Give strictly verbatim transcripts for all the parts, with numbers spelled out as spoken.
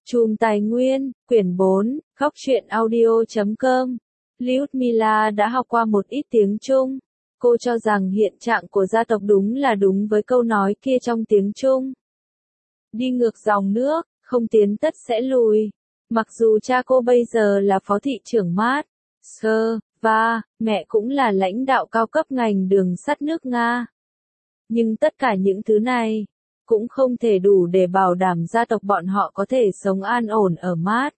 Chùm Tài nguyên, quyển bốn, góc truyện audio chấm com. Lyudmila đã học qua một ít tiếng Trung. Cô cho rằng hiện trạng của gia tộc đúng là đúng với câu nói kia trong tiếng Trung. Đi ngược dòng nước, không tiến tất sẽ lùi. Mặc dù cha cô bây giờ là phó thị trưởng mát, sơ, và mẹ cũng là lãnh đạo cao cấp ngành đường sắt nước Nga. Nhưng tất cả những thứ này cũng không thể đủ để bảo đảm gia tộc bọn họ có thể sống an ổn ở mát.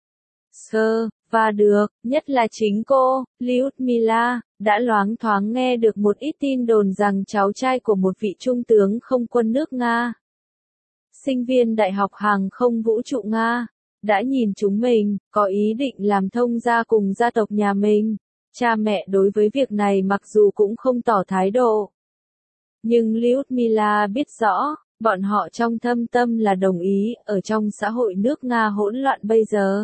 Sơ, và được, nhất là chính cô, Lyudmila, đã loáng thoáng nghe được một ít tin đồn rằng cháu trai của một vị trung tướng không quân nước Nga, sinh viên Đại học Hàng không Vũ trụ Nga, đã nhìn chúng mình, có ý định làm thông gia cùng gia tộc nhà mình. Cha mẹ đối với việc này mặc dù cũng không tỏ thái độ, nhưng Lyudmila biết rõ, bọn họ trong thâm tâm là đồng ý, ở trong xã hội nước Nga hỗn loạn bây giờ,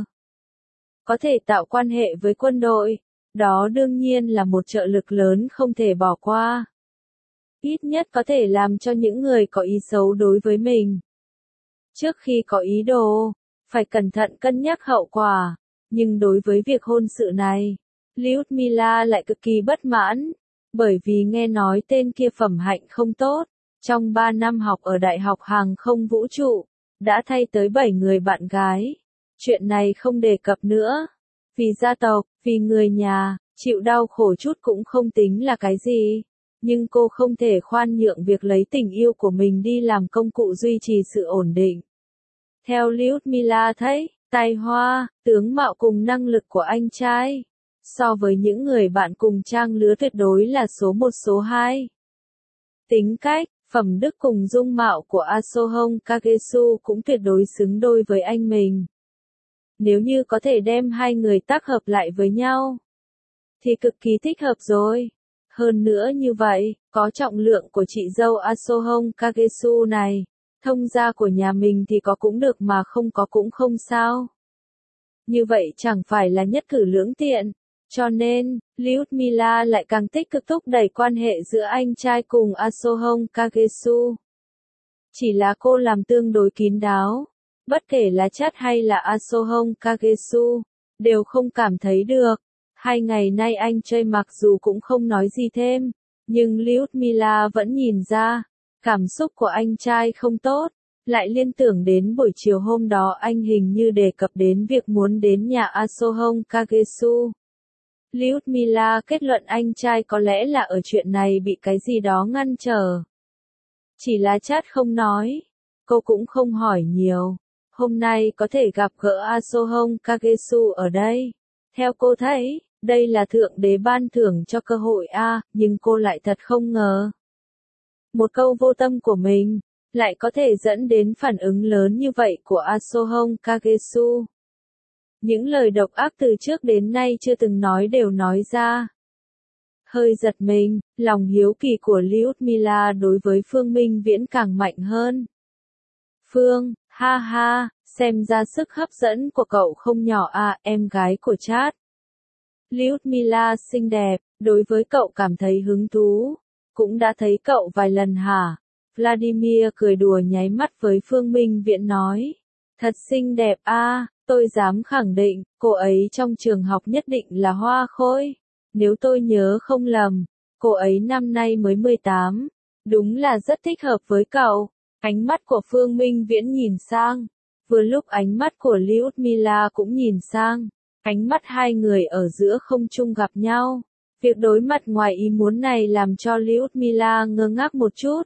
có thể tạo quan hệ với quân đội, đó đương nhiên là một trợ lực lớn không thể bỏ qua. Ít nhất có thể làm cho những người có ý xấu đối với mình. Trước khi có ý đồ, phải cẩn thận cân nhắc hậu quả, nhưng đối với việc hôn sự này, Lyudmila lại cực kỳ bất mãn, bởi vì nghe nói tên kia phẩm hạnh không tốt, trong ba năm học ở Đại học Hàng không Vũ trụ, đã thay tới bảy người bạn gái. Chuyện này không đề cập nữa. Vì gia tộc, vì người nhà, chịu đau khổ chút cũng không tính là cái gì. Nhưng cô không thể khoan nhượng việc lấy tình yêu của mình đi làm công cụ duy trì sự ổn định. Theo Lyudmila thấy, tài hoa, tướng mạo cùng năng lực của anh trai, so với những người bạn cùng trang lứa tuyệt đối là số một số hai. Tính cách, phẩm đức cùng dung mạo của Asohong Kagesu cũng tuyệt đối xứng đôi với anh mình. Nếu như có thể đem hai người tác hợp lại với nhau, thì cực kỳ thích hợp rồi. Hơn nữa như vậy, có trọng lượng của chị dâu Asohong Kagesu này, thông gia của nhà mình thì có cũng được mà không có cũng không sao. Như vậy chẳng phải là nhất cử lưỡng tiện. Cho nên, Lyudmila lại càng tích cực thúc đẩy quan hệ giữa anh trai cùng Asohong Kagesu. Chỉ là cô làm tương đối kín đáo. Bất kể là Chát hay là Asohong Kagesu, đều không cảm thấy được. Hai ngày nay anh chơi mặc dù cũng không nói gì thêm, nhưng Lyudmila vẫn nhìn ra, cảm xúc của anh trai không tốt. Lại liên tưởng đến buổi chiều hôm đó anh hình như đề cập đến việc muốn đến nhà Asohong Kagesu. Lyudmila kết luận anh trai có lẽ là ở chuyện này bị cái gì đó ngăn trở. Chỉ là Chát không nói, cô cũng không hỏi nhiều. Hôm nay có thể gặp gỡ Asohong Kagesu ở đây. Theo cô thấy, đây là thượng đế ban thưởng cho cơ hội a, nhưng cô lại thật không ngờ. Một câu vô tâm của mình, lại có thể dẫn đến phản ứng lớn như vậy của Asohong Kagesu. Những lời độc ác từ trước đến nay chưa từng nói đều nói ra. Hơi giật mình, lòng hiếu kỳ của Lyudmila đối với Phương Minh Viễn càng mạnh hơn. Phương, ha ha, xem ra sức hấp dẫn của cậu không nhỏ à, em gái của Chát. Lyudmila xinh đẹp, đối với cậu cảm thấy hứng thú. Cũng đã thấy cậu vài lần hả? Vladimir cười đùa nháy mắt với Phương Minh Viễn nói. Thật xinh đẹp a, à, tôi dám khẳng định, cô ấy trong trường học nhất định là hoa khôi. Nếu tôi nhớ không lầm, cô ấy năm nay mới mười tám. Đúng là rất thích hợp với cậu. Ánh mắt của Phương Minh Viễn nhìn sang. Vừa lúc ánh mắt của Lyudmila cũng nhìn sang. Ánh mắt hai người ở giữa không trung gặp nhau. Việc đối mặt ngoài ý muốn này làm cho Lyudmila ngơ ngác một chút.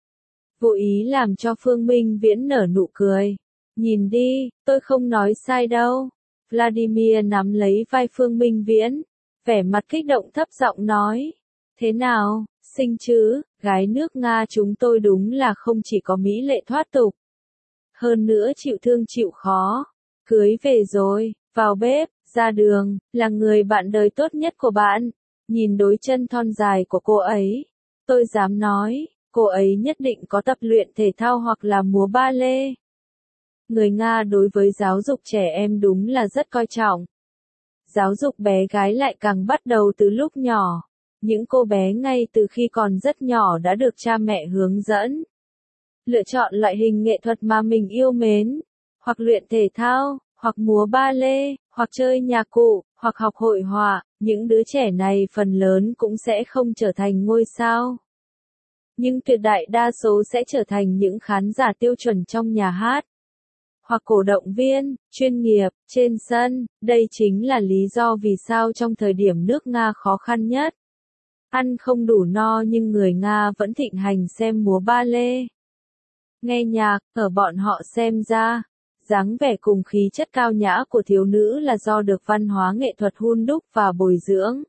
Vô ý làm cho Phương Minh Viễn nở nụ cười. Nhìn đi, tôi không nói sai đâu. Vladimir nắm lấy vai Phương Minh Viễn, vẻ mặt kích động thấp giọng nói. Thế nào, xinh chứ, gái nước Nga chúng tôi đúng là không chỉ có mỹ lệ thoát tục. Hơn nữa chịu thương chịu khó. Cưới về rồi, vào bếp, ra đường, là người bạn đời tốt nhất của bạn. Nhìn đôi chân thon dài của cô ấy, tôi dám nói, cô ấy nhất định có tập luyện thể thao hoặc là múa ba lê. Người Nga đối với giáo dục trẻ em đúng là rất coi trọng. Giáo dục bé gái lại càng bắt đầu từ lúc nhỏ. Những cô bé ngay từ khi còn rất nhỏ đã được cha mẹ hướng dẫn. Lựa chọn loại hình nghệ thuật mà mình yêu mến. hoặc luyện thể thao, hoặc múa ba lê, hoặc chơi nhạc cụ, hoặc học hội họa, những đứa trẻ này phần lớn cũng sẽ không trở thành ngôi sao. Nhưng tuyệt đại đa số sẽ trở thành những khán giả tiêu chuẩn trong nhà hát, hoặc cổ động viên, chuyên nghiệp, trên sân. Đây chính là lý do vì sao trong thời điểm nước Nga khó khăn nhất, ăn không đủ no nhưng người Nga vẫn thịnh hành xem múa ba lê, nghe nhạc. Ở bọn họ xem ra, dáng vẻ cùng khí chất cao nhã của thiếu nữ là do được văn hóa nghệ thuật hun đúc và bồi dưỡng.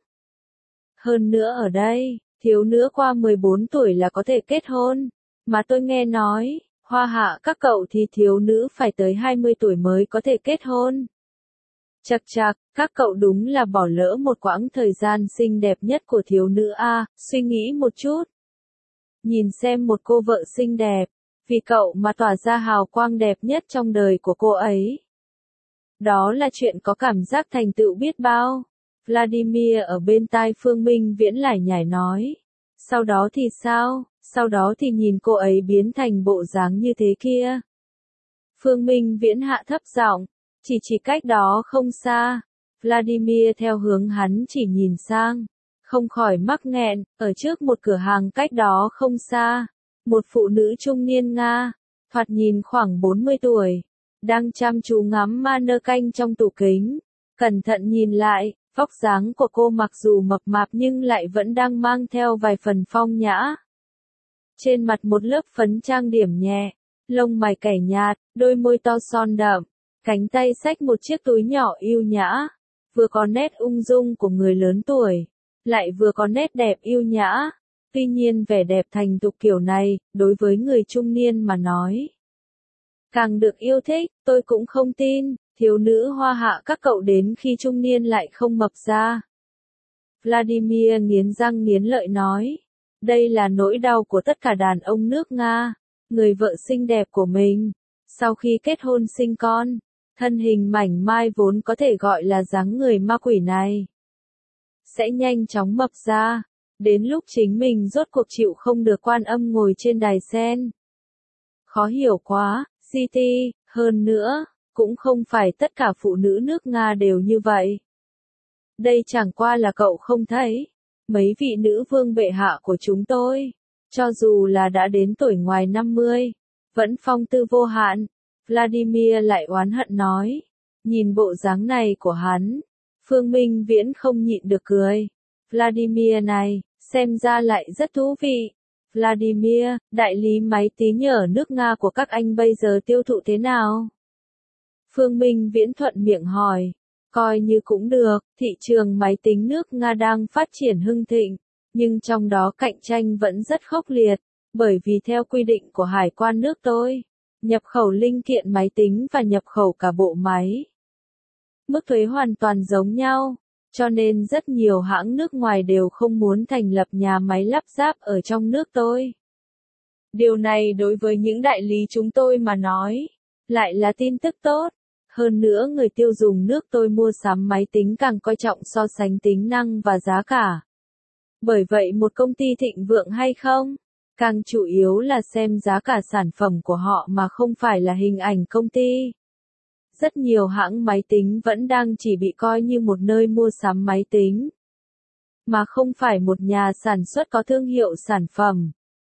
Hơn nữa ở đây, thiếu nữ qua mười bốn tuổi là có thể kết hôn, mà tôi nghe nói, Hoa Hạ các cậu thì thiếu nữ phải tới hai mươi tuổi mới có thể kết hôn. Chậc chạc, các cậu đúng là bỏ lỡ một quãng thời gian xinh đẹp nhất của thiếu nữ a. Suy nghĩ một chút. Nhìn xem một cô vợ xinh đẹp, vì cậu mà tỏa ra hào quang đẹp nhất trong đời của cô ấy. Đó là chuyện có cảm giác thành tựu biết bao. Vladimir ở bên tai Phương Minh Viễn lải nhải nói. Sau đó thì sao? Sau đó thì nhìn cô ấy biến thành bộ dáng như thế kia. Phương Minh Viễn hạ thấp giọng, chỉ chỉ cách đó không xa. Vladimir theo hướng hắn chỉ nhìn sang, không khỏi mắc nghẹn. Ở trước một cửa hàng cách đó không xa, một phụ nữ trung niên Nga, thoạt nhìn khoảng bốn mươi tuổi, đang chăm chú ngắm mannequin trong tủ kính. Cẩn thận nhìn lại, vóc dáng của cô mặc dù mập mạp nhưng lại vẫn đang mang theo vài phần phong nhã. Trên mặt một lớp phấn trang điểm nhẹ, lông mày kẻ nhạt, đôi môi to son đậm, cánh tay xách một chiếc túi nhỏ yêu nhã, vừa có nét ung dung của người lớn tuổi, lại vừa có nét đẹp yêu nhã. Tuy nhiên vẻ đẹp thành thục kiểu này, đối với người trung niên mà nói, càng được yêu thích. Tôi cũng không tin, thiếu nữ Hoa Hạ các cậu đến khi trung niên lại không mập ra. Vladimir nghiến răng nghiến lợi nói. Đây là nỗi đau của tất cả đàn ông nước Nga. Người vợ xinh đẹp của mình, sau khi kết hôn sinh con, thân hình mảnh mai vốn có thể gọi là dáng người ma quỷ này, sẽ nhanh chóng mập ra. Đến lúc chính mình rốt cuộc chịu không được Quan Âm ngồi trên đài sen. Khó hiểu quá, giê tê. Hơn nữa, cũng không phải tất cả phụ nữ nước Nga đều như vậy. Đây chẳng qua là cậu không thấy. Mấy vị nữ vương bệ hạ của chúng tôi, cho dù là đã đến tuổi ngoài năm mươi, vẫn phong tư vô hạn. Vladimir lại oán hận nói. Nhìn bộ dáng này của hắn, Phương Minh Viễn không nhịn được cười. Vladimir này, xem ra lại rất thú vị. Vladimir, đại lý máy tính ở nước Nga của các anh bây giờ tiêu thụ thế nào? Phương Minh Viễn thuận miệng hỏi. Coi như cũng được, thị trường máy tính nước Nga đang phát triển hưng thịnh, nhưng trong đó cạnh tranh vẫn rất khốc liệt, bởi vì theo quy định của hải quan nước tôi, nhập khẩu linh kiện máy tính và nhập khẩu cả bộ máy, mức thuế hoàn toàn giống nhau, cho nên rất nhiều hãng nước ngoài đều không muốn thành lập nhà máy lắp ráp ở trong nước tôi. Điều này đối với những đại lý chúng tôi mà nói, lại là tin tức tốt. Hơn nữa người tiêu dùng nước tôi mua sắm máy tính càng coi trọng so sánh tính năng và giá cả. Bởi vậy một công ty thịnh vượng hay không, càng chủ yếu là xem giá cả sản phẩm của họ mà không phải là hình ảnh công ty. Rất nhiều hãng máy tính vẫn đang chỉ bị coi như một nơi mua sắm máy tính, mà không phải một nhà sản xuất có thương hiệu sản phẩm.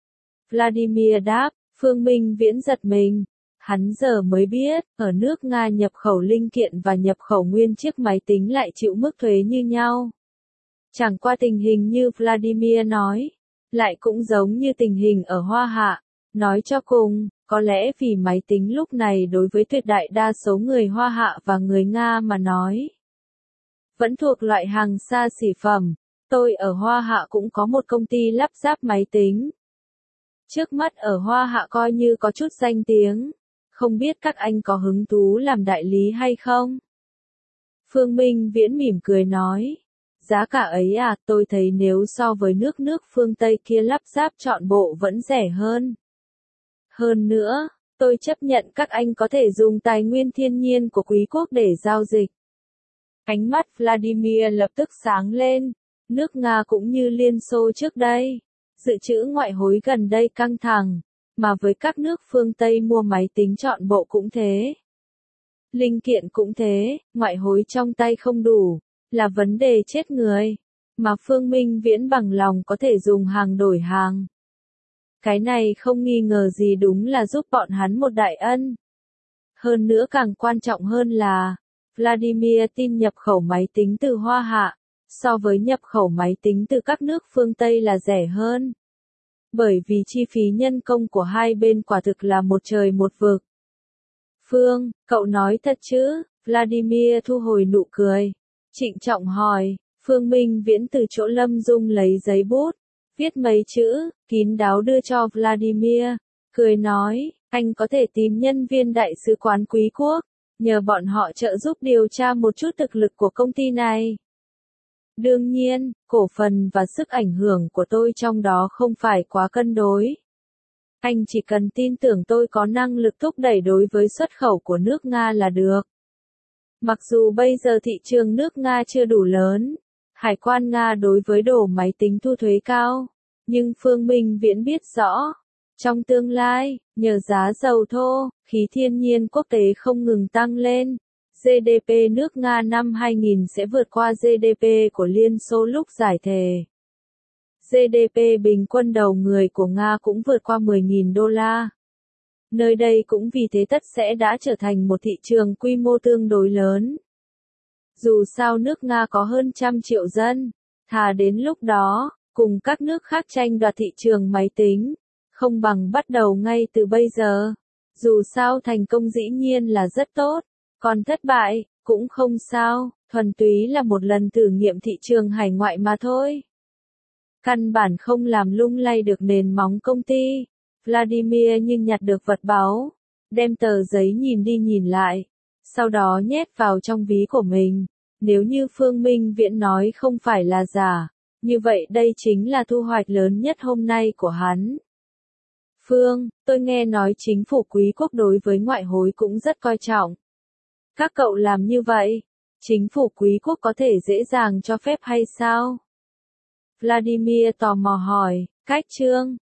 Vladimir đáp. Phương Minh Viễn giật mình. Hắn giờ mới biết, ở nước Nga nhập khẩu linh kiện và nhập khẩu nguyên chiếc máy tính lại chịu mức thuế như nhau. Chẳng qua tình hình như Vladimir nói, lại cũng giống như tình hình ở Hoa Hạ. Nói cho cùng, có lẽ vì máy tính lúc này đối với tuyệt đại đa số người Hoa Hạ và người Nga mà nói, vẫn thuộc loại hàng xa xỉ phẩm. Tôi ở Hoa Hạ cũng có một công ty lắp ráp máy tính. Trước mắt ở Hoa Hạ coi như có chút danh tiếng. Không biết các anh có hứng thú làm đại lý hay không? Phương Minh Viễn mỉm cười nói. Giá cả ấy à, tôi thấy nếu so với nước nước phương Tây kia lắp ráp trọn bộ vẫn rẻ hơn. Hơn nữa, tôi chấp nhận các anh có thể dùng tài nguyên thiên nhiên của quý quốc để giao dịch. Ánh mắt Vladimir lập tức sáng lên. Nước Nga cũng như Liên Xô trước đây, dự trữ ngoại hối gần đây căng thẳng. Mà với các nước phương Tây mua máy tính trọn bộ cũng thế. Linh kiện cũng thế, ngoại hối trong tay không đủ, là vấn đề chết người. Mà Phương Minh Viễn bằng lòng có thể dùng hàng đổi hàng. Cái này không nghi ngờ gì đúng là giúp bọn hắn một đại ân. Hơn nữa càng quan trọng hơn là, Vladimir tin nhập khẩu máy tính từ Hoa Hạ, so với nhập khẩu máy tính từ các nước phương Tây là rẻ hơn. Bởi vì chi phí nhân công của hai bên quả thực là một trời một vực. Phương, cậu nói thật chứ? Vladimir thu hồi nụ cười. Trịnh trọng hỏi, Phương Minh Viễn từ chỗ Lâm Dung lấy giấy bút, viết mấy chữ, kín đáo đưa cho Vladimir, cười nói, anh có thể tìm nhân viên đại sứ quán Quý quốc, nhờ bọn họ trợ giúp điều tra một chút thực lực của công ty này. Đương nhiên, cổ phần và sức ảnh hưởng của tôi trong đó không phải quá cân đối. Anh chỉ cần tin tưởng tôi có năng lực thúc đẩy đối với xuất khẩu của nước Nga là được. Mặc dù bây giờ thị trường nước Nga chưa đủ lớn, hải quan Nga đối với đồ máy tính thu thuế cao, nhưng Phương Minh Viễn biết rõ, trong tương lai, nhờ giá dầu thô, khí thiên nhiên quốc tế không ngừng tăng lên, giê đê pê nước Nga năm hai nghìn sẽ vượt qua giê đê pê của Liên Xô lúc giải thể. giê đê pê bình quân đầu người của Nga cũng vượt qua mười nghìn đô la. Nơi đây cũng vì thế tất sẽ đã trở thành một thị trường quy mô tương đối lớn. Dù sao nước Nga có hơn trăm triệu dân, thà đến lúc đó, cùng các nước khác tranh đoạt thị trường máy tính, không bằng bắt đầu ngay từ bây giờ. Dù sao thành công dĩ nhiên là rất tốt, còn thất bại, cũng không sao, thuần túy là một lần thử nghiệm thị trường hải ngoại mà thôi. Căn bản không làm lung lay được nền móng công ty. Vladimir như nhặt được vật báu, đem tờ giấy nhìn đi nhìn lại, sau đó nhét vào trong ví của mình. Nếu như Phương Minh Viễn nói không phải là giả, như vậy đây chính là thu hoạch lớn nhất hôm nay của hắn. Phương, tôi nghe nói chính phủ Quý quốc đối với ngoại hối cũng rất coi trọng. Các cậu làm như vậy, chính phủ Quý quốc có thể dễ dàng cho phép hay sao? Vladimir tò mò hỏi, cách Trương,